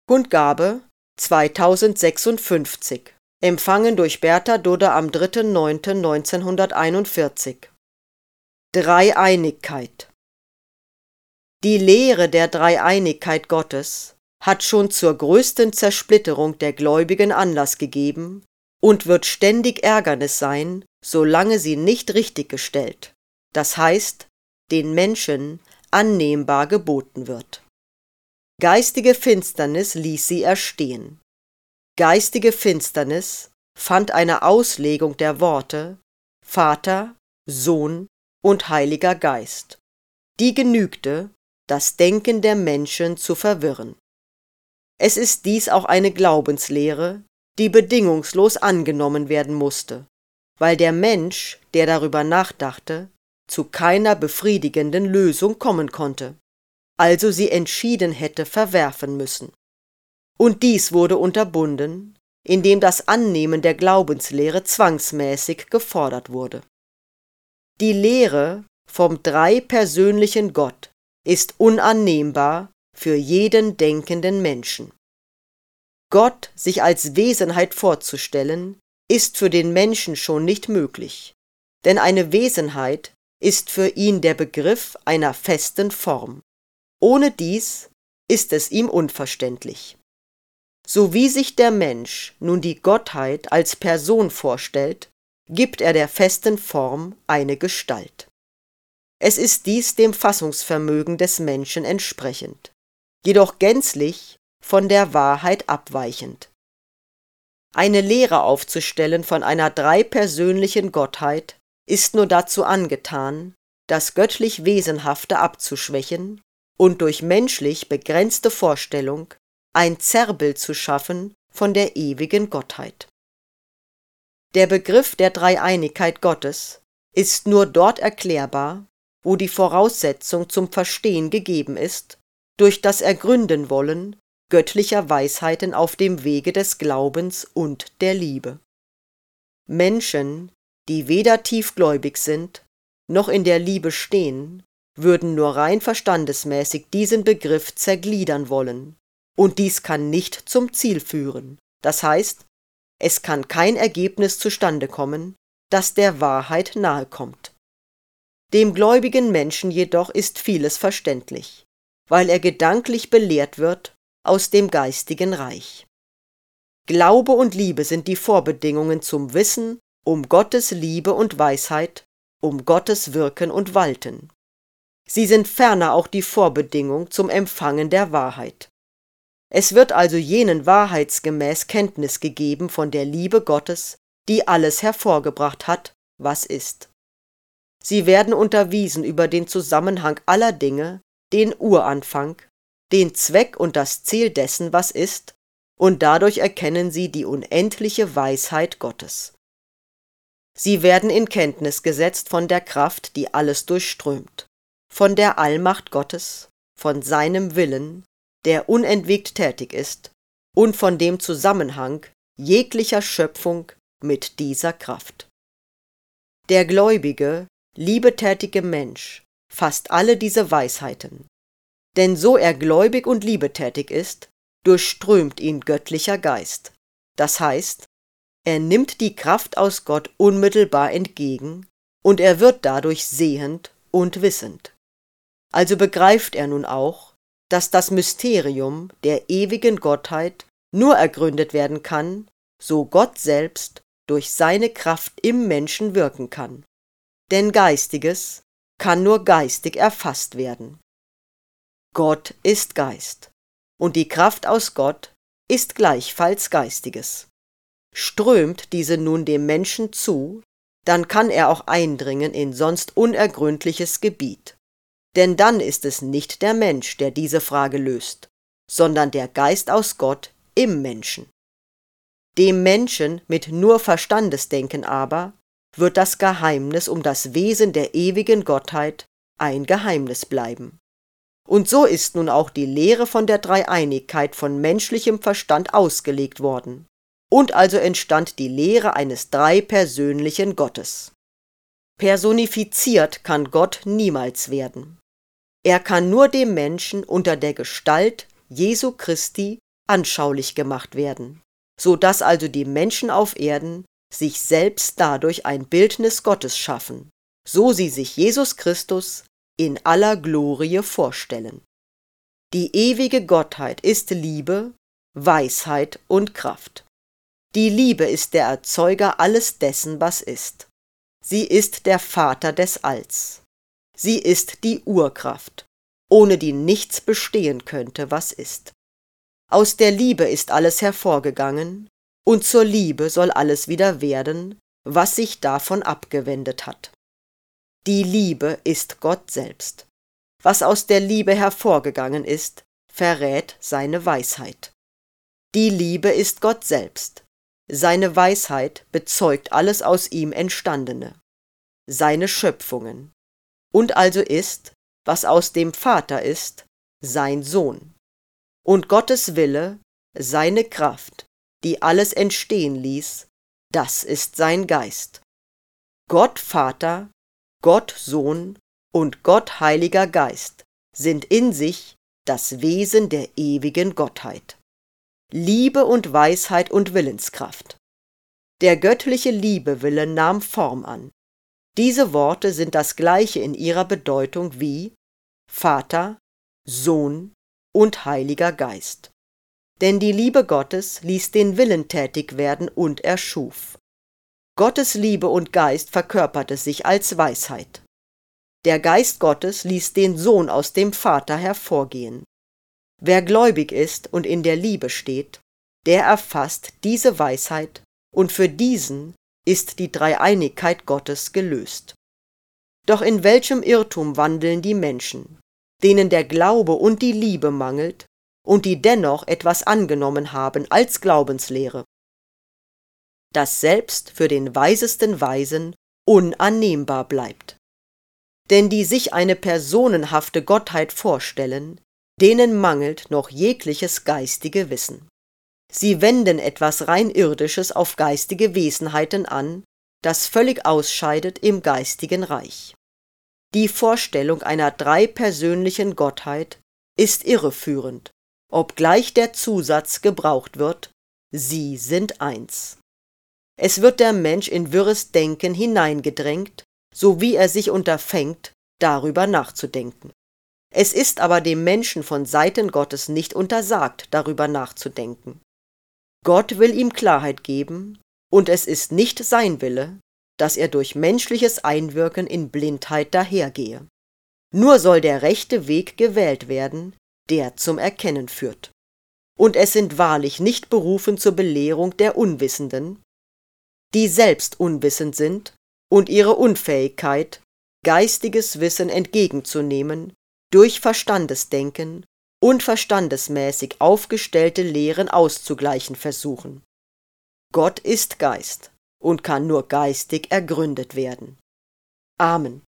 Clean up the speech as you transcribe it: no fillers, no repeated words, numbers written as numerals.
Kundgabe 2056, empfangen durch Bertha Dudde am 3.9.1941. Dreieinigkeit. Die Lehre der Dreieinigkeit Gottes hat schon zur größten Zersplitterung der Gläubigen Anlass gegeben und wird ständig Ärgernis sein, solange sie nicht richtiggestellt, das heißt, den Menschen annehmbar geboten wird. Geistige Finsternis ließ sie erstehen. Geistige Finsternis fand eine Auslegung der Worte Vater, Sohn und Heiliger Geist. Die genügte, das Denken der Menschen zu verwirren. Es ist dies auch eine Glaubenslehre, die bedingungslos angenommen werden musste, weil der Mensch, der darüber nachdachte, zu keiner befriedigenden Lösung kommen konnte, also sie entschieden hätte verwerfen müssen. Und dies wurde unterbunden, indem das Annehmen der Glaubenslehre zwangsmäßig gefordert wurde. Die Lehre vom dreipersönlichen Gott ist unannehmbar für jeden denkenden Menschen. Gott sich als Wesenheit vorzustellen, ist für den Menschen schon nicht möglich, denn eine Wesenheit ist für ihn der Begriff einer festen Form. Ohne dies ist es ihm unverständlich. So wie sich der Mensch nun die Gottheit als Person vorstellt, gibt er der festen Form eine Gestalt. Es ist dies dem Fassungsvermögen des Menschen entsprechend, jedoch gänzlich von der Wahrheit abweichend. Eine Lehre aufzustellen von einer dreipersönlichen Gottheit ist nur dazu angetan, das göttlich Wesenhafte abzuschwächen und durch menschlich begrenzte Vorstellung ein Zerrbild zu schaffen von der ewigen Gottheit. Der Begriff der Dreieinigkeit Gottes ist nur dort erklärbar, wo die Voraussetzung zum Verstehen gegeben ist, durch das Ergründenwollen göttlicher Weisheiten auf dem Wege des Glaubens und der Liebe. Menschen, die weder tiefgläubig sind, noch in der Liebe stehen, würden nur rein verstandesmäßig diesen Begriff zergliedern wollen, und dies kann nicht zum Ziel führen, das heißt, es kann kein Ergebnis zustande kommen, das der Wahrheit nahe kommt. Dem gläubigen Menschen jedoch ist vieles verständlich, weil er gedanklich belehrt wird aus dem geistigen Reich. Glaube und Liebe sind die Vorbedingungen zum Wissen um Gottes Liebe und Weisheit, um Gottes Wirken und Walten. Sie sind ferner auch die Vorbedingung zum Empfangen der Wahrheit. Es wird also jenen wahrheitsgemäß Kenntnis gegeben von der Liebe Gottes, die alles hervorgebracht hat, was ist. Sie werden unterwiesen über den Zusammenhang aller Dinge, den Uranfang, den Zweck und das Ziel dessen, was ist, und dadurch erkennen sie die unendliche Weisheit Gottes. Sie werden in Kenntnis gesetzt von der Kraft, die alles durchströmt, von der Allmacht Gottes, von seinem Willen, der unentwegt tätig ist, und von dem Zusammenhang jeglicher Schöpfung mit dieser Kraft. Der gläubige, liebetätige Mensch fasst alle diese Weisheiten, denn so er gläubig und liebetätig ist, durchströmt ihn göttlicher Geist, das heißt, er nimmt die Kraft aus Gott unmittelbar entgegen, und er wird dadurch sehend und wissend. Also begreift er nun auch, dass das Mysterium der ewigen Gottheit nur ergründet werden kann, so Gott selbst durch seine Kraft im Menschen wirken kann. Denn Geistiges kann nur geistig erfasst werden. Gott ist Geist, und die Kraft aus Gott ist gleichfalls Geistiges. Strömt diese nun dem Menschen zu, dann kann er auch eindringen in sonst unergründliches Gebiet. Denn dann ist es nicht der Mensch, der diese Frage löst, sondern der Geist aus Gott im Menschen. Dem Menschen mit nur Verstandesdenken aber wird das Geheimnis um das Wesen der ewigen Gottheit ein Geheimnis bleiben. Und so ist nun auch die Lehre von der Dreieinigkeit von menschlichem Verstand ausgelegt worden, und also entstand die Lehre eines dreipersönlichen Gottes. Personifiziert kann Gott niemals werden. Er kann nur dem Menschen unter der Gestalt Jesu Christi anschaulich gemacht werden, so dass also die Menschen auf Erden sich selbst dadurch ein Bildnis Gottes schaffen, so sie sich Jesus Christus in aller Glorie vorstellen. Die ewige Gottheit ist Liebe, Weisheit und Kraft. Die Liebe ist der Erzeuger alles dessen, was ist. Sie ist der Vater des Alls. Sie ist die Urkraft, ohne die nichts bestehen könnte, was ist. Aus der Liebe ist alles hervorgegangen, und zur Liebe soll alles wieder werden, was sich davon abgewendet hat. Die Liebe ist Gott selbst. Was aus der Liebe hervorgegangen ist, verrät seine Weisheit. Die Liebe ist Gott selbst. Seine Weisheit bezeugt alles aus ihm Entstandene, seine Schöpfungen. Und also ist, was aus dem Vater ist, sein Sohn. Und Gottes Wille, seine Kraft, die alles entstehen ließ, das ist sein Geist. Gott Vater, Gott Sohn und Gott Heiliger Geist sind in sich das Wesen der ewigen Gottheit. Liebe und Weisheit und Willenskraft. Der göttliche Liebewille nahm Form an. Diese Worte sind das gleiche in ihrer Bedeutung wie Vater, Sohn und Heiliger Geist. Denn die Liebe Gottes ließ den Willen tätig werden und erschuf. Gottes Liebe und Geist verkörperte sich als Weisheit. Der Geist Gottes ließ den Sohn aus dem Vater hervorgehen. Wer gläubig ist und in der Liebe steht, der erfasst diese Weisheit, und für diesen ist die Dreieinigkeit Gottes gelöst. Doch in welchem Irrtum wandeln die Menschen, denen der Glaube und die Liebe mangelt und die dennoch etwas angenommen haben als Glaubenslehre, das selbst für den weisesten Weisen unannehmbar bleibt. Denn die sich eine personenhafte Gottheit vorstellen, denen mangelt noch jegliches geistige Wissen. Sie wenden etwas rein Irdisches auf geistige Wesenheiten an, das völlig ausscheidet im geistigen Reich. Die Vorstellung einer dreipersönlichen Gottheit ist irreführend, obgleich der Zusatz gebraucht wird, sie sind eins. Es wird der Mensch in wirres Denken hineingedrängt, so wie er sich unterfängt, darüber nachzudenken. Es ist aber dem Menschen von Seiten Gottes nicht untersagt, darüber nachzudenken. Gott will ihm Klarheit geben, und es ist nicht sein Wille, dass er durch menschliches Einwirken in Blindheit dahergehe. Nur soll der rechte Weg gewählt werden, der zum Erkennen führt. Und es sind wahrlich nicht berufen zur Belehrung der Unwissenden, die selbst unwissend sind und ihre Unfähigkeit, geistiges Wissen entgegenzunehmen, durch Verstandesdenken und verstandesmäßig aufgestellte Lehren auszugleichen versuchen. Gott ist Geist und kann nur geistig ergründet werden. Amen.